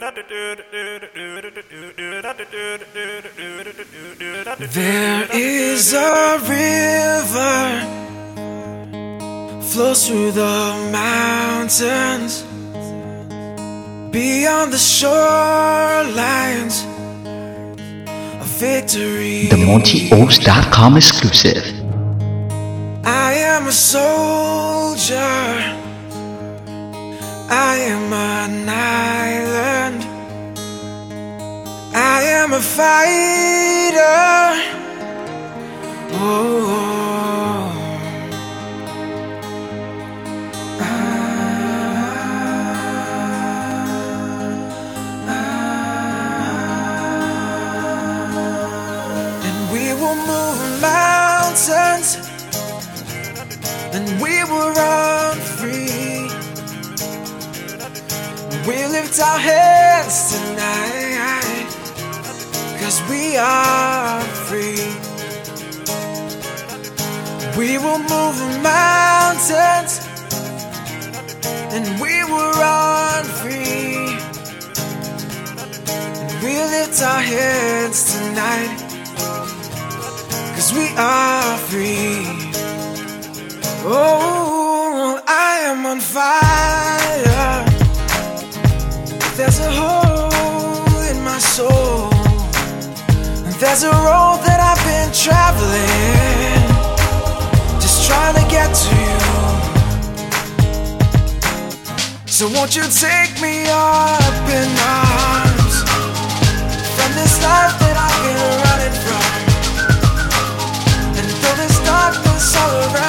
There is a river flows through the mountains, beyond the shorelines of victory. The MontyOaks.com exclusive. I am a soldier, I am an island, I am a fighter. Oh. And we will move mountains, and we will run free. We lift our hands tonight, 'cause we are free. We will move mountains, and we will run free. And we lift our hands tonight, 'cause we are free. Oh, I am on fire. There's a hole in my soul. There's a road that I've been traveling, just trying to get to you. So won't you take me up in arms from this life that I've been running from, and throw this darkness all around.